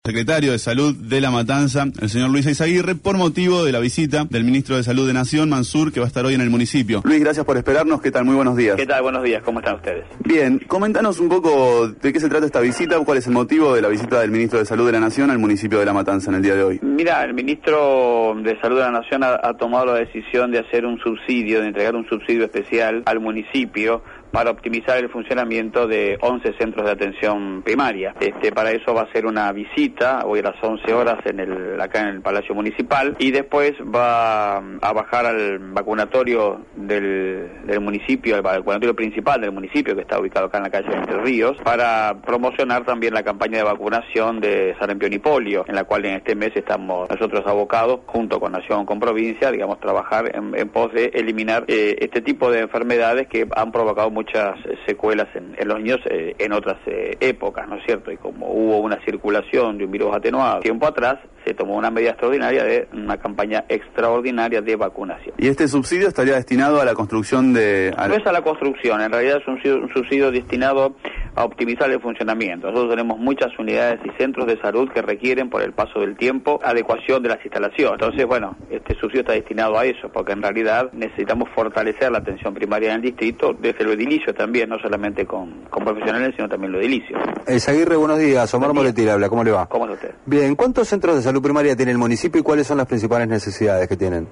Secretario de Salud de La Matanza, el señor Luis Eizaguirre, por motivo de la visita del ministro de Salud de Nación, Mansur, que va a estar hoy en el municipio. Luis, gracias por esperarnos. ¿Qué tal? Muy buenos días. ¿Qué tal? Buenos días. ¿Cómo están ustedes? Bien. Coméntanos un poco de qué se trata esta visita, cuál es el motivo de la visita del ministro de Salud de la Nación al municipio de La Matanza en el día de hoy. Mira, el ministro de Salud de la Nación ha tomado la decisión de hacer un subsidio, de entregar un subsidio especial al municipio para optimizar el funcionamiento de 11 centros de atención primaria. Para eso va a ser una visita, hoy a las 11 horas acá en el Palacio Municipal, y después va a bajar al vacunatorio del municipio, al vacunatorio principal del municipio, que está ubicado acá en la calle de Entre Ríos, para promocionar también la campaña de vacunación de sarampión y polio, en la cual en este mes estamos nosotros abocados, junto con Nación, con provincia, trabajar en pos de eliminar este tipo de enfermedades que han provocado muchas secuelas en los niños en otras épocas, ¿no es cierto? Y como hubo una circulación de un virus atenuado tiempo atrás, se tomó una medida extraordinaria de una campaña extraordinaria de vacunación. ¿Y este subsidio estaría destinado a la construcción de...? No es a la construcción, en realidad es un subsidio destinado a optimizar el funcionamiento. Nosotros tenemos muchas unidades y centros de salud que requieren, por el paso del tiempo, adecuación de las instalaciones. Entonces, este subsidio está destinado a eso, porque en realidad necesitamos fortalecer la atención primaria en el distrito, desde lo edilicio también, no solamente con profesionales, sino también lo edilicio. Eizaguirre, buenos días. Omar Moretti habla, ¿cómo le va? ¿Cómo está usted? Bien, ¿cuántos centros de salud primaria tiene el municipio y cuáles son las principales necesidades que tienen?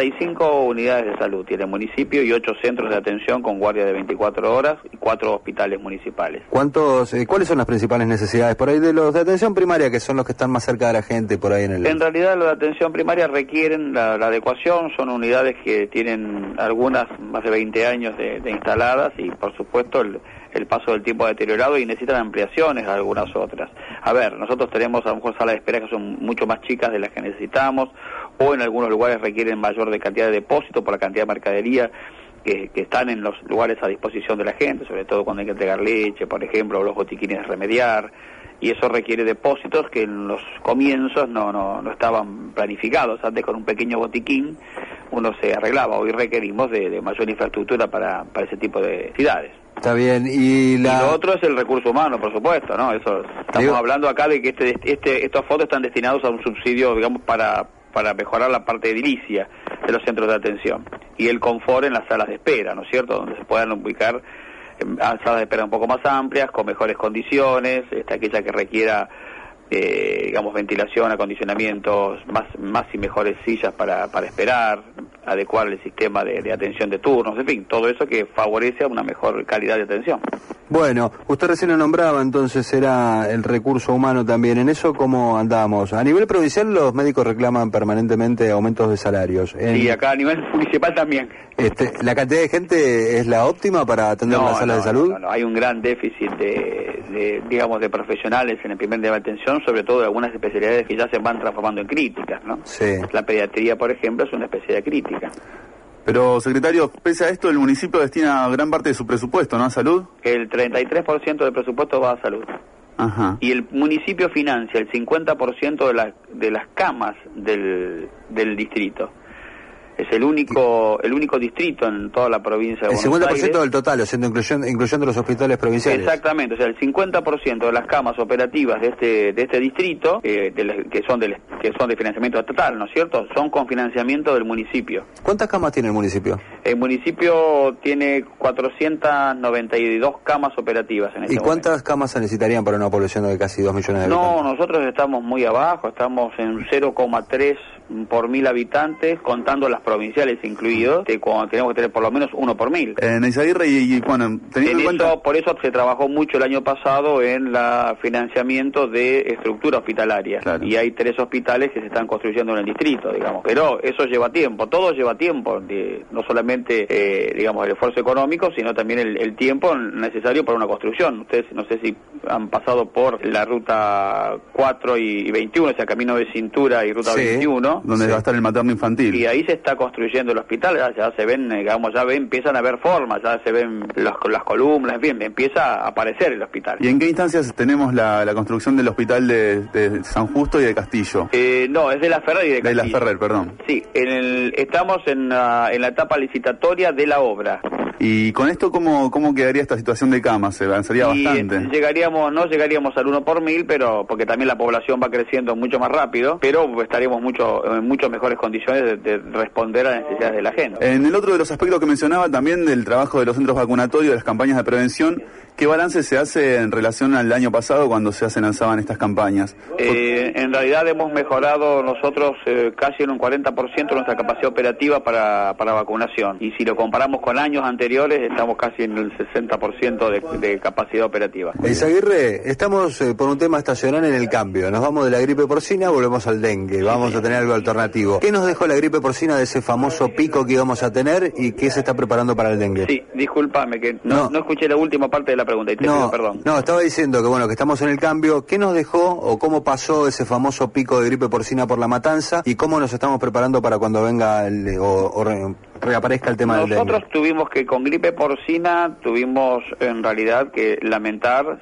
45 unidades de salud tiene el municipio y 8 centros de atención con guardia de 24 horas y 4 hospitales municipales. ¿Cuáles son las principales necesidades por ahí de los de atención primaria, que son los que están más cerca de la gente por ahí en el...? En realidad los de atención primaria requieren la adecuación, son unidades que tienen algunas más de 20 años de instaladas y por supuesto el paso del tiempo ha deteriorado y necesitan ampliaciones a algunas otras. A ver, nosotros tenemos a lo mejor salas de espera que son mucho más chicas de las que necesitamos, o en algunos lugares requieren mayor cantidad de depósito por la cantidad de mercadería que están en los lugares a disposición de la gente, sobre todo cuando hay que entregar leche, por ejemplo, o los botiquines de remediar, y eso requiere depósitos que en los comienzos no estaban planificados. Antes, con un pequeño botiquín uno se arreglaba. Hoy requerimos de mayor infraestructura para ese tipo de necesidades. Está bien, y lo otro es el recurso humano, por supuesto, ¿no? Eso estamos hablando acá de que estos fondos están destinados a un subsidio, para mejorar la parte edilicia de los centros de atención y el confort en las salas de espera, ¿no es cierto?, donde se puedan ubicar salas de espera un poco más amplias, con mejores condiciones, aquella que requiera ventilación, acondicionamientos, más y mejores sillas para esperar, adecuar el sistema de atención de turnos, en fin, todo eso que favorece a una mejor calidad de atención. Bueno, usted recién lo nombraba, entonces era el recurso humano también. ¿En eso cómo andamos? A nivel provincial los médicos reclaman permanentemente aumentos de salarios. Sí, acá a nivel municipal también. ¿La cantidad de gente es la óptima para atender las salas de salud? No, hay un gran déficit de profesionales en el primer nivel de atención, sobre todo de algunas especialidades que ya se van transformando en críticas, ¿no? Sí. La pediatría, por ejemplo, es una especialidad crítica. Pero, secretario, pese a esto, el municipio destina gran parte de su presupuesto, ¿no?, a salud. El 33% del presupuesto va a salud. Ajá. Y el municipio financia el 50% de las camas del distrito. Es el único distrito en toda la provincia de Buenos Aires. El 50% del total, o sea, incluyendo los hospitales provinciales. Exactamente, o sea, el 50% de las camas operativas de este distrito, que son de financiamiento estatal, ¿no es cierto?, son con financiamiento del municipio. ¿Cuántas camas tiene el municipio? El municipio tiene 492 camas operativas en este momento. ¿Y cuántas camas se necesitarían para una población de casi 2 millones de habitantes? No, nosotros estamos muy abajo, estamos en 0,3 por 1000 habitantes, contando las provinciales incluidos, cuando tenemos que tener por lo menos 1 por 1000. Eizaguirre, teniendo en cuenta... Por eso se trabajó mucho el año pasado en el financiamiento de estructura hospitalaria. Claro. Y hay 3 hospitales que se están construyendo en el distrito, pero eso lleva tiempo, todo lleva tiempo, no solamente, el esfuerzo económico, sino también el tiempo necesario para una construcción. Ustedes, no sé si han pasado por la ruta 4 y 21, o sea, Camino de Cintura y ruta 21, donde va a estar el materno infantil. Y ahí se está construyendo el hospital, ya se ven, empiezan a ver formas, ya se ven las columnas, en fin, empieza a aparecer el hospital. ¿Y en qué instancias tenemos la construcción del hospital de San Justo y de Castillo? No, es de La Ferrer y de Castillo. De La Ferrer, perdón. Sí, estamos en la etapa licitatoria de la obra. Y con esto, ¿cómo quedaría esta situación de camas? Se avanzaría bastante. No llegaríamos al 1 por 1000, pero porque también la población va creciendo mucho más rápido, pero estaríamos en mucho mejores condiciones de responder a las necesidades de la gente. En el otro de los aspectos que mencionaba también del trabajo de los centros vacunatorios, de las campañas de prevención, ¿qué balance se hace en relación al año pasado cuando se lanzaban estas campañas? En realidad hemos mejorado nosotros casi en un 40% nuestra capacidad operativa para vacunación, y si lo comparamos con años anteriores estamos casi en el 60% de capacidad operativa. Izaguirre, estamos por un tema estacional en el cambio, nos vamos de la gripe porcina, volvemos al dengue, vamos a tener algo alternativo. ¿Qué nos dejó la gripe porcina de ese famoso pico que íbamos a tener y qué se está preparando para el dengue? Sí, discúlpame que no escuché la última parte de la pregunta y te pido perdón. No, estaba diciendo que estamos en el cambio. ¿Qué nos dejó o cómo pasó ese famoso pico de gripe porcina por La Matanza y cómo nos estamos preparando para cuando venga reaparezca el tema del dengue? Nosotros tuvimos que con gripe porcina tuvimos en realidad que lamentar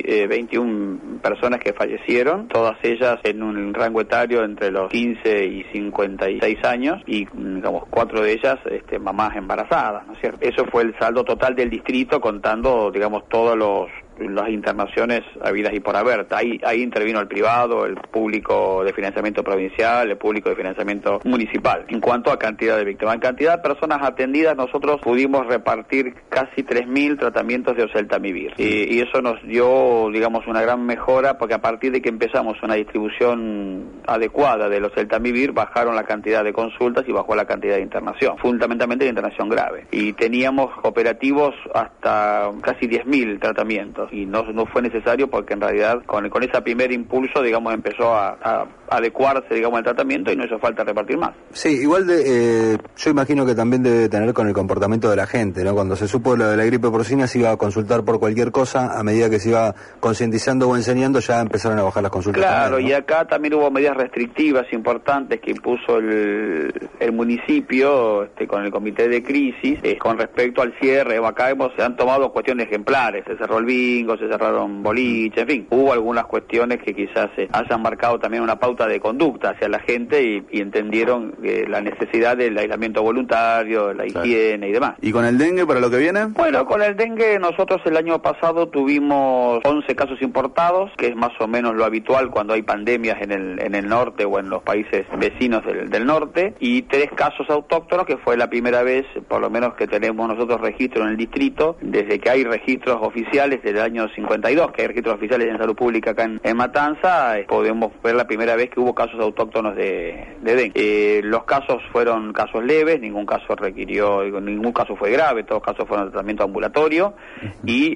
21 personas que fallecieron, todas ellas en un rango etario entre los 15 y 56 años y digamos 4 de ellas mamás embarazadas, ¿no es cierto? Eso fue el saldo total del distrito contando digamos todos las internaciones habidas y por haber. Ahí intervino el privado, el público de financiamiento provincial, el público de financiamiento municipal. En cuanto a cantidad de víctimas, en cantidad de personas atendidas, nosotros pudimos repartir casi 3.000 tratamientos de oseltamivir. Y eso nos dio, digamos, una gran mejora, porque a partir de que empezamos una distribución adecuada del oseltamivir, bajaron la cantidad de consultas y bajó la cantidad de internación, fundamentalmente de internación grave. Y teníamos operativos hasta casi 10.000 tratamientos. Y no fue necesario porque en realidad con ese primer impulso, digamos, empezó a adecuarse, digamos, el tratamiento y no hizo falta repartir más. Sí, igual yo imagino que también debe tener con el comportamiento de la gente, ¿no? Cuando se supo lo de la gripe porcina se iba a consultar por cualquier cosa, a medida que se iba concientizando o enseñando ya empezaron a bajar las consultas. Claro, también, ¿no? Y acá también hubo medidas restrictivas importantes que impuso el municipio con el comité de crisis con respecto al cierre. Acá se han tomado cuestiones ejemplares, se cerró el bingo, se cerraron boliches, en fin, hubo algunas cuestiones que quizás hayan marcado también una pauta de conducta hacia la gente y entendieron la necesidad del aislamiento voluntario, la higiene y demás. ¿Y con el dengue para lo que viene? Bueno, con el dengue nosotros el año pasado tuvimos 11 casos importados, que es más o menos lo habitual cuando hay pandemias en el norte o en los países vecinos del norte, y 3 casos autóctonos, que fue la primera vez, por lo menos que tenemos nosotros registro en el distrito, desde que hay registros oficiales desde el año 52, que hay registros oficiales en salud pública acá en Matanza, podemos ver la primera vez que hubo casos autóctonos de dengue. Los casos fueron casos leves, ningún caso fue grave, todos los casos fueron de tratamiento ambulatorio, y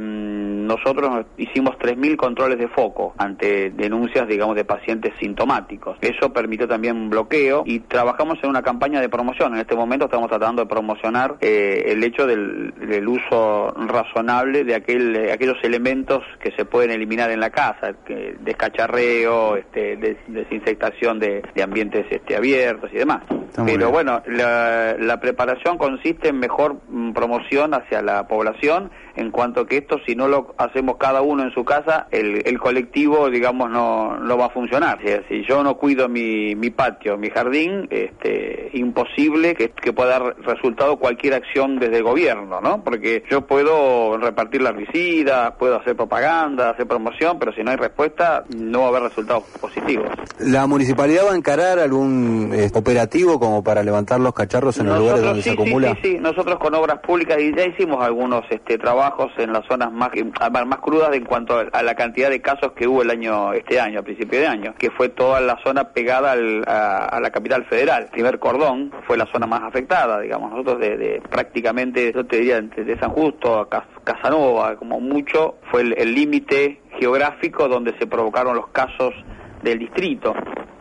nosotros hicimos 3.000 controles de foco ante denuncias, digamos, de pacientes sintomáticos. Eso permitió también un bloqueo y trabajamos en una campaña de promoción. En este momento estamos tratando de promocionar el hecho del uso razonable de aquellos elementos que se pueden eliminar en la casa, descacharreo, desinfectación de ambientes abiertos y demás. Pero bueno, la preparación consiste en mejor promoción hacia la población, en cuanto que esto, si no lo hacemos cada uno en su casa, el colectivo, digamos, no va a funcionar. O sea, si yo no cuido mi patio, mi jardín, imposible que pueda dar resultado cualquier acción desde el gobierno, ¿no? Porque yo puedo repartir las visitas, puedo hacer propaganda, hacer promoción, pero si no hay respuesta, no va a haber resultados positivos. ¿La municipalidad va a encarar algún operativo como para levantar los cacharros en los lugares donde se acumula? Sí, nosotros con obras públicas y ya hicimos algunos trabajos en las zonas más crudas en cuanto a la cantidad de casos que hubo a principio de año, que fue toda la zona pegada a la capital federal. El primer cordón fue la zona más afectada, digamos, nosotros prácticamente, yo te diría, de San Justo a Casanova, como mucho, fue el límite geográfico donde se provocaron los casos del distrito.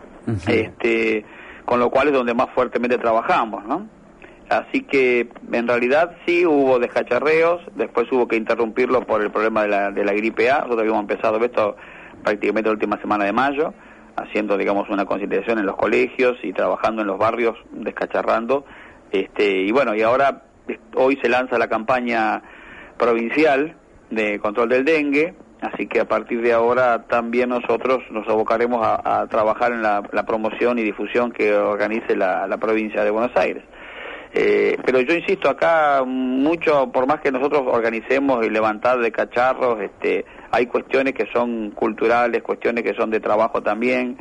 Uh-huh. Con lo cual es donde más fuertemente trabajamos, ¿no? Así que en realidad sí hubo descacharreos, después hubo que interrumpirlo por el problema de la gripe A. Nosotros habíamos empezado esto prácticamente la última semana de mayo, haciendo, digamos, una concientización en los colegios y trabajando en los barrios, descacharrando. Y bueno, y ahora hoy se lanza la campaña provincial de control del dengue, así que a partir de ahora también nosotros nos abocaremos a trabajar en la promoción y difusión que organice la provincia de Buenos Aires. Pero yo insisto, acá mucho, por más que nosotros organicemos y levantar de cacharros, hay cuestiones que son culturales, cuestiones que son de trabajo también.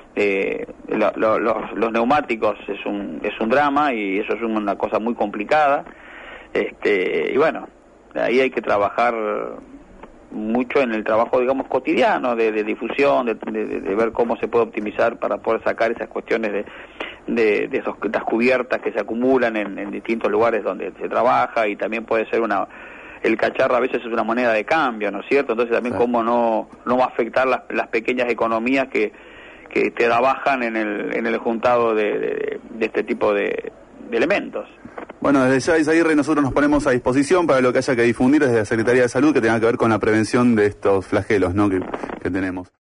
Los neumáticos es un drama y eso es una cosa muy complicada. Y bueno, ahí hay que trabajar mucho en el trabajo, digamos, cotidiano, de difusión, de ver cómo se puede optimizar para poder sacar esas cuestiones de las cubiertas que se acumulan en distintos lugares donde se trabaja, y también puede ser el cacharro a veces es una moneda de cambio, ¿no es cierto? Entonces también sí, cómo no va a afectar las pequeñas economías que trabajan en el juntado de este tipo de elementos. Bueno, desde ya, Izaguirre, nosotros nos ponemos a disposición para lo que haya que difundir desde la Secretaría de Salud que tenga que ver con la prevención de estos flagelos, ¿no?, que tenemos.